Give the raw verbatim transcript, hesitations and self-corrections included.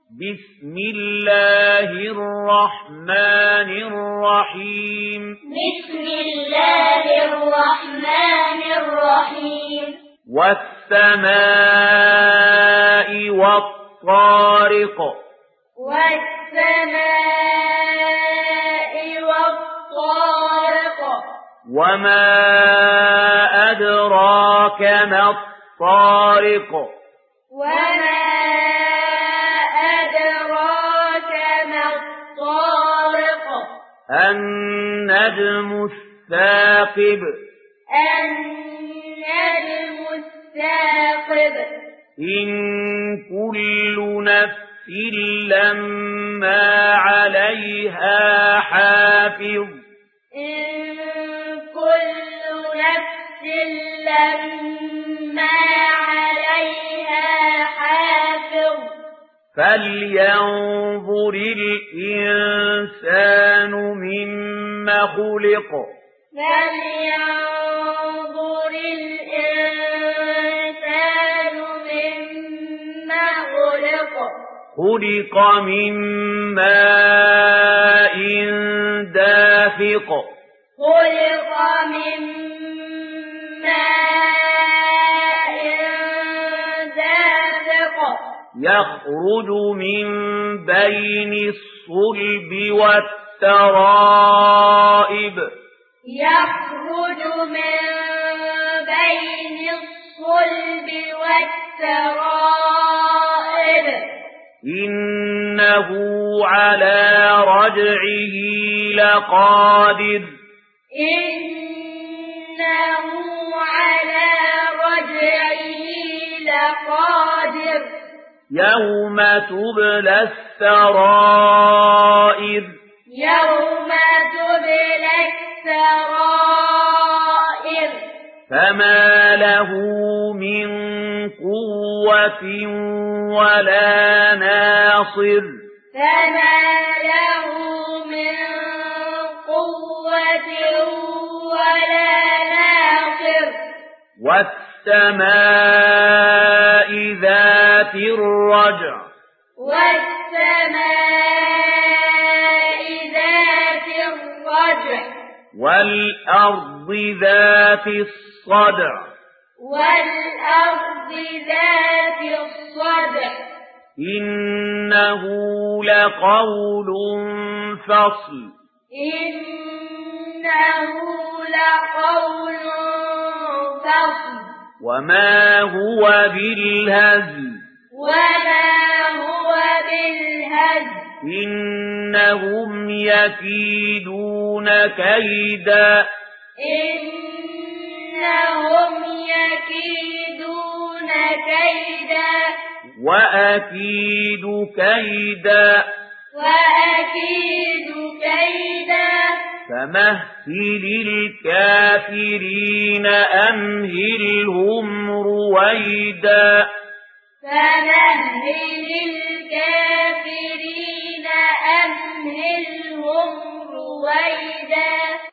بسم الله الرحمن الرحيم بسم الله الرحمن الرحيم والسماء والطارق والسماء والطارق وما أدراك ما الطارق وما أدراك ما الطارق النجم الثاقب النجم الثاقب إن كل نفس لما عليها حافظ إن كل نفس لما عليها حافظ فلينظر الإنسان مما خلق فلينظر الإنسان مما خلق خلق من ماء دافق خلق من ماء دافق يخرج من بين الصلب والترائب يخرج من بين الصلب والترائب إنه على رجعه لقادر إنه على رجعه لقادر يوم تبلى السرائر يوم تبلى السرائر فما له من قوة ولا ناصر فما له من قوة ولا ناصر والسماء ذات الرجع والسماء ذات الرجع والأرض ذات الصدع والأرض ذات الصدع إنه لقول فصل إنه لقول فصل وما هو بالهزل وما هو بالهزل إنهم يكيدون كيدا إنهم يكيدون كيدا وأكيد كيدا وأكيد كيدا فمهل الكافرين أمهلهم رويدا فمهل الكافرين أمهلهم رويدا